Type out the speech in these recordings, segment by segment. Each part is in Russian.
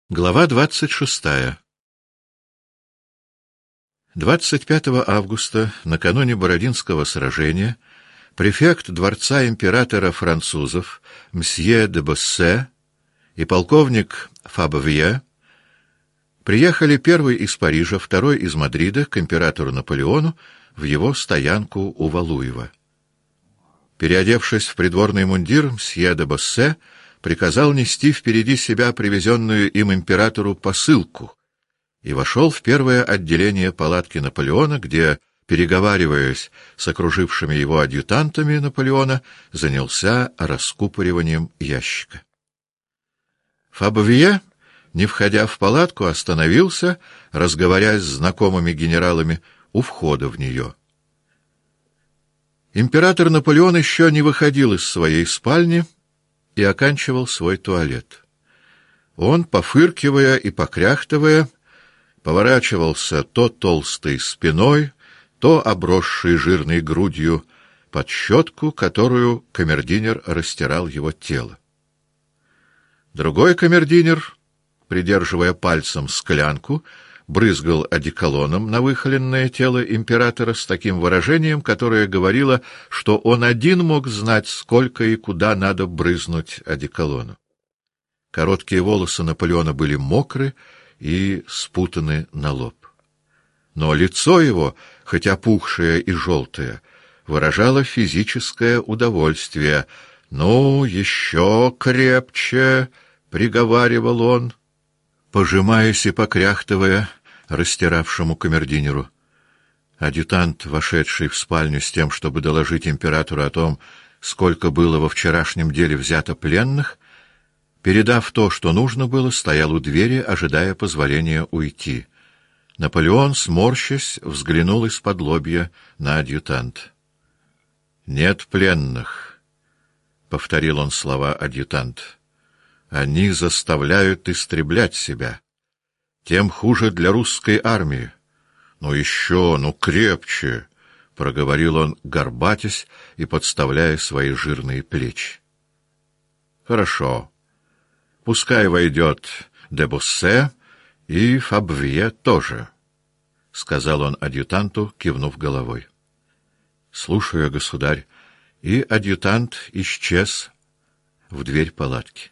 Глава 26. 25 августа, накануне Бородинского сражения, префект дворца императора французов мсье де Боссе и полковник Фабвье приехали первый из Парижа, второй из Мадрида к императору Наполеону в его стоянку у Валуева. Переодевшись в придворный мундир, мсье де Боссе приказал нести впереди себя привезенную им императору посылку и вошел в первое отделение палатки Наполеона, где, переговариваясь с окружившими его адъютантами Наполеона, занялся раскупориванием ящика. Фабвье, не входя в палатку, остановился, разговаривая с знакомыми генералами у входа в нее. Император Наполеон еще не выходил из своей спальни и оканчивал свой туалет. Он, пофыркивая и покряхтывая, поворачивался то толстой спиной, то обросшей жирной грудью под щетку, которую камердинер растирал его тело. Другой камердинер, придерживая пальцем склянку, брызгал одеколоном на выхоленное тело императора с таким выражением, которое говорило, что он один мог знать, сколько и куда надо брызнуть одеколону. Короткие волосы Наполеона были мокры и спутаны на лоб. Но лицо его, хоть опухшее и желтое, выражало физическое удовольствие. «Ну, еще крепче!» — приговаривал он, пожимаясь и покряхтывая растиравшему камердинеру. Адъютант, вошедший в спальню с тем, чтобы доложить императору о том, сколько было во вчерашнем деле взято пленных, передав то, что нужно было, стоял у двери, ожидая позволения уйти. Наполеон, сморщась, взглянул из-под лобья на адъютанта. «Нет пленных», — повторил он слова адъютанта. «Они заставляют истреблять себя. Тем хуже для русской армии. Ну еще, ну крепче!» — проговорил он, горбатясь и подставляя свои жирные плечи. «Хорошо. Пускай войдет де Боссе и Фабвье тоже», — сказал он адъютанту, кивнув головой. «Слушаю, государь». И адъютант исчез в дверь палатки.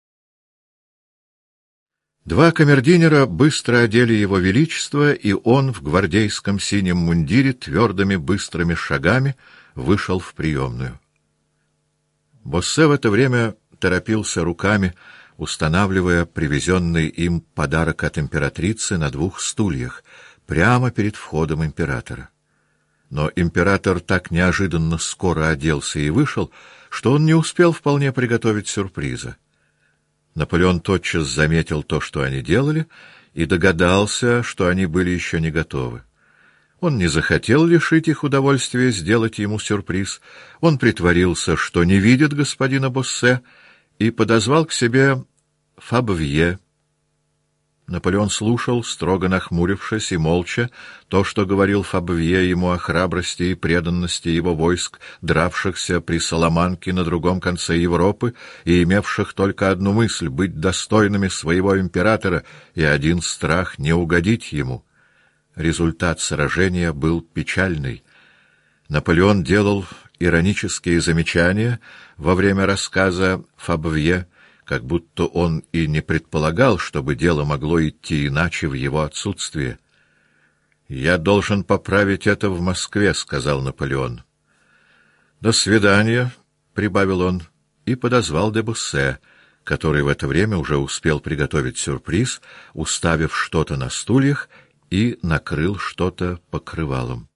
Два камердинера быстро одели его величество, и он в гвардейском синем мундире твердыми быстрыми шагами вышел в приемную. Боссе в это время торопился руками, устанавливая привезенный им подарок от императрицы на двух стульях, прямо перед входом императора. Но император так неожиданно скоро оделся и вышел, что он не успел вполне приготовить сюрприза. Наполеон тотчас заметил то, что они делали, и догадался, что они были еще не готовы. Он не захотел лишить их удовольствия сделать ему сюрприз. Он притворился, что не видит господина Боссе, и подозвал к себе Фабвье. Наполеон слушал, строго нахмурившись и молча, то, что говорил Фабвье ему о храбрости и преданности его войск, дравшихся при Саламанке на другом конце Европы и имевших только одну мысль — быть достойными своего императора и один страх — не угодить ему. Результат сражения был печальный. Наполеон делал иронические замечания во время рассказа Фабвье, как будто он и не предполагал, чтобы дело могло идти иначе в его отсутствие. «Я должен поправить это в Москве», — сказал Наполеон. «До свидания», — прибавил он, и подозвал де Боссе, который в это время уже успел приготовить сюрприз, уставив что-то на стульях и накрыл что-то покрывалом.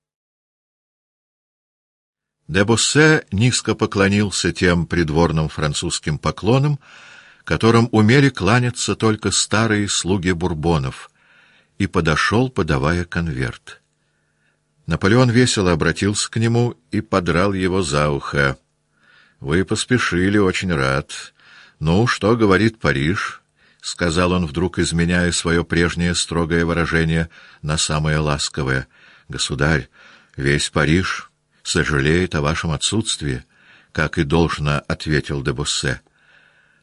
Де Боссе низко поклонился тем придворным французским поклонам, которым умели кланяться только старые слуги Бурбонов, и подошел, подавая конверт. Наполеон весело обратился к нему и подрал его за ухо. «Вы поспешили, очень рад. Ну, что говорит Париж?» — сказал он, вдруг изменяя свое прежнее строгое выражение на самое ласковое. «Государь, весь Париж сожалеет о вашем отсутствии», — как и должно ответил де Боссе.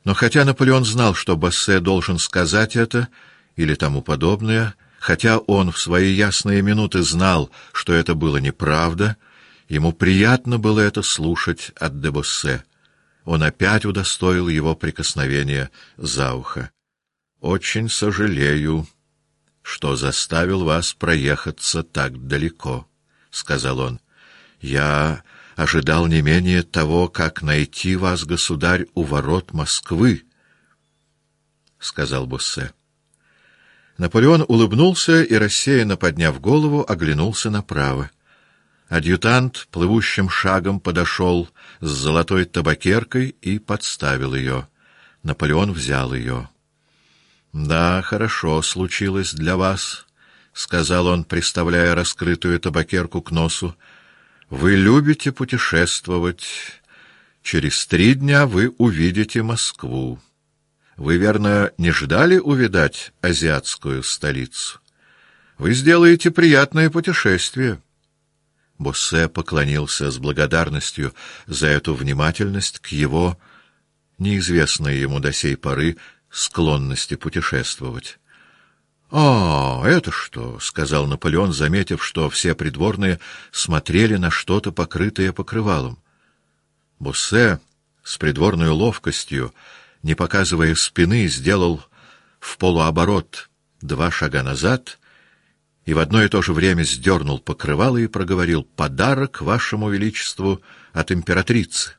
Но хотя Наполеон знал, что Боссе должен сказать это или тому подобное, хотя он в свои ясные минуты знал, что это было неправда, ему приятно было это слушать от де Боссе. Он опять удостоил его прикосновения за ухо. «Очень сожалею, что заставил вас проехаться так далеко», — сказал он. «Я ожидал не менее того, как найти вас, государь, у ворот Москвы», — сказал Боссе. Наполеон улыбнулся и, рассеянно подняв голову, оглянулся направо. Адъютант плывущим шагом подошел с золотой табакеркой и подставил ее. Наполеон взял ее. «Да, хорошо случилось для вас», — сказал он, приставляя раскрытую табакерку к носу. «Вы любите путешествовать. Через 3 дня вы увидите Москву. Вы, верно, не ждали увидать азиатскую столицу? Вы сделаете приятное путешествие». Боссе поклонился с благодарностью за эту внимательность к его, неизвестной ему до сей поры, склонности путешествовать. «А, это что?» — сказал Наполеон, заметив, что все придворные смотрели на что-то, покрытое покрывалом. Боссе с придворной ловкостью, не показывая спины, сделал в полуоборот 2 шага назад и в одно и то же время сдернул покрывало и проговорил: «Подарок вашему величеству от императрицы».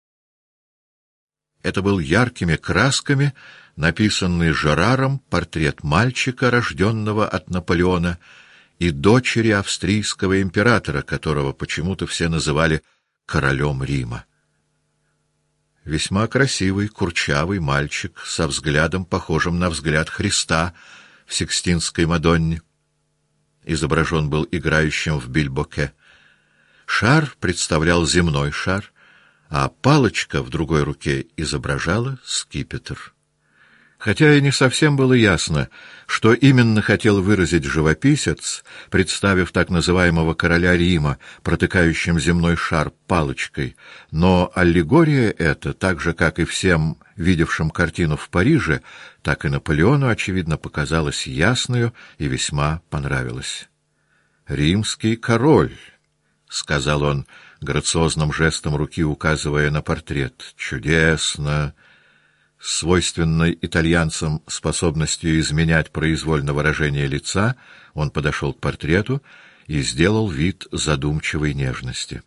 Это был яркими красками написанный Жераром портрет мальчика, рожденного от Наполеона, и дочери австрийского императора, которого почему-то все называли королем Рима. Весьма красивый, курчавый мальчик со взглядом, похожим на взгляд Христа в Сикстинской Мадонне. Изображен был играющим в бильбоке. Шар представлял земной шар, а палочка в другой руке изображала скипетр. Хотя и не совсем было ясно, что именно хотел выразить живописец, представив так называемого короля Рима, протыкающим земной шар палочкой, но аллегория эта, так же, как и всем видевшим картину в Париже, так и Наполеону, очевидно, показалась ясною и весьма понравилась. «Римский король», — сказал он, грациозным жестом руки указывая на портрет. «Чудесно!» Свойственной итальянцам способностью изменять произвольно выражение лица, он подошел к портрету и сделал вид задумчивой нежности.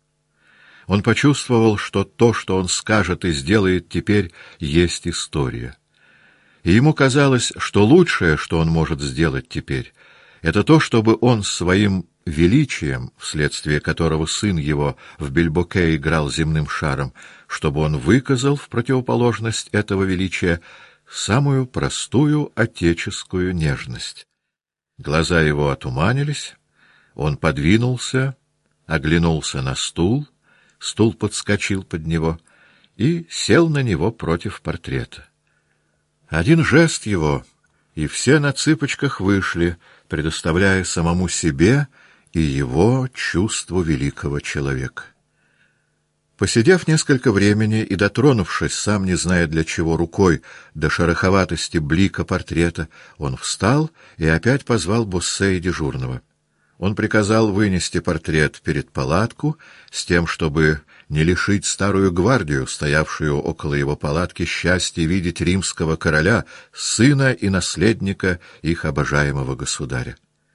Он почувствовал, что то, что он скажет и сделает теперь, есть история. И ему казалось, что лучшее, что он может сделать теперь, это то, чтобы он своим величием, вследствие которого сын его в бильбоке играл земным шаром, чтобы он выказал в противоположность этого величия самую простую отеческую нежность. Глаза его отуманились, он подвинулся, оглянулся на стул, стул подскочил под него и сел на него против портрета. Один жест его, и все на цыпочках вышли, предоставляя самому себе и его чувству великого человека. Посидев несколько времени и дотронувшись, сам не зная для чего, рукой до шероховатости блика портрета, он встал и опять позвал Боссе и дежурного. Он приказал вынести портрет перед палатку с тем, чтобы не лишить старую гвардию, стоявшую около его палатки, счастья видеть римского короля, сына и наследника их обожаемого государя.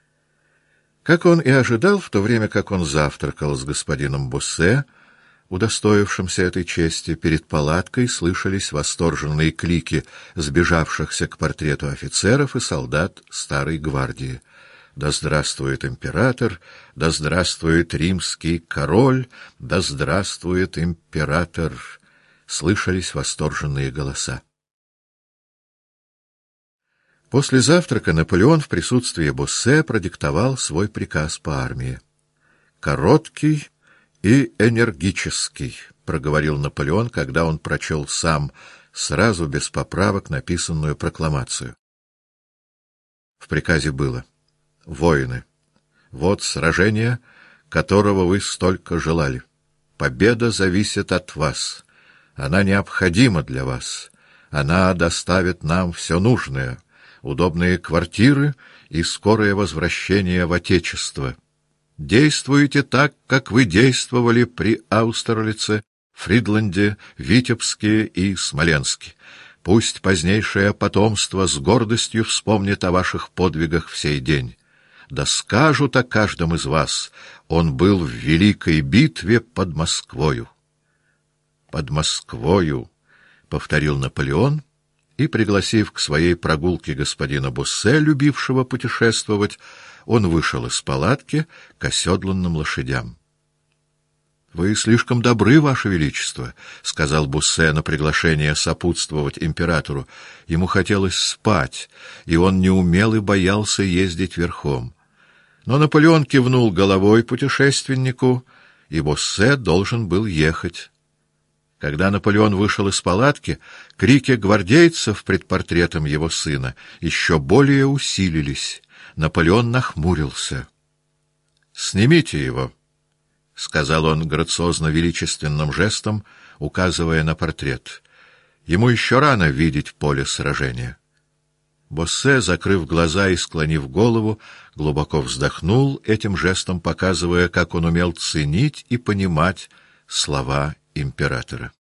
Как он и ожидал, в то время как он завтракал с господином Боссе, удостоившимся этой чести, перед палаткой слышались восторженные клики сбежавшихся к портрету офицеров и солдат старой гвардии. «Да здравствует император! Да здравствует римский король! Да здравствует император!» Слышались восторженные голоса. После завтрака Наполеон в присутствии Боссе продиктовал свой приказ по армии. «Короткий и энергический», — проговорил Наполеон, когда он прочел сам, сразу без поправок, написанную прокламацию. В приказе было: «Воины, вот сражение, которого вы столько желали. Победа зависит от вас. Она необходима для вас. Она доставит нам все нужное, удобные квартиры и скорое возвращение в Отечество. Действуйте так, как вы действовали при Аустерлице, Фридланде, Витебске и Смоленске. Пусть позднейшее потомство с гордостью вспомнит о ваших подвигах в сей день. Да скажут о каждом из вас: он был в великой битве под Москвою. Под Москвою, — повторил Наполеон, и, пригласив к своей прогулке господина Боссе, любившего путешествовать, он вышел из палатки к оседланным лошадям. — Вы слишком добры, Ваше Величество, — сказал Боссе на приглашение сопутствовать императору. Ему хотелось спать, и он не умел и боялся ездить верхом. Но Наполеон кивнул головой путешественнику, и Боссе должен был ехать. Когда Наполеон вышел из палатки, крики гвардейцев пред портретом его сына еще более усилились. Наполеон нахмурился. — Снимите его, — сказал он грациозно-величественным жестом, указывая на портрет. Ему еще рано видеть поле сражения. Боссе, закрыв глаза и склонив голову, глубоко вздохнул, этим жестом показывая, как он умел ценить и понимать слова императора.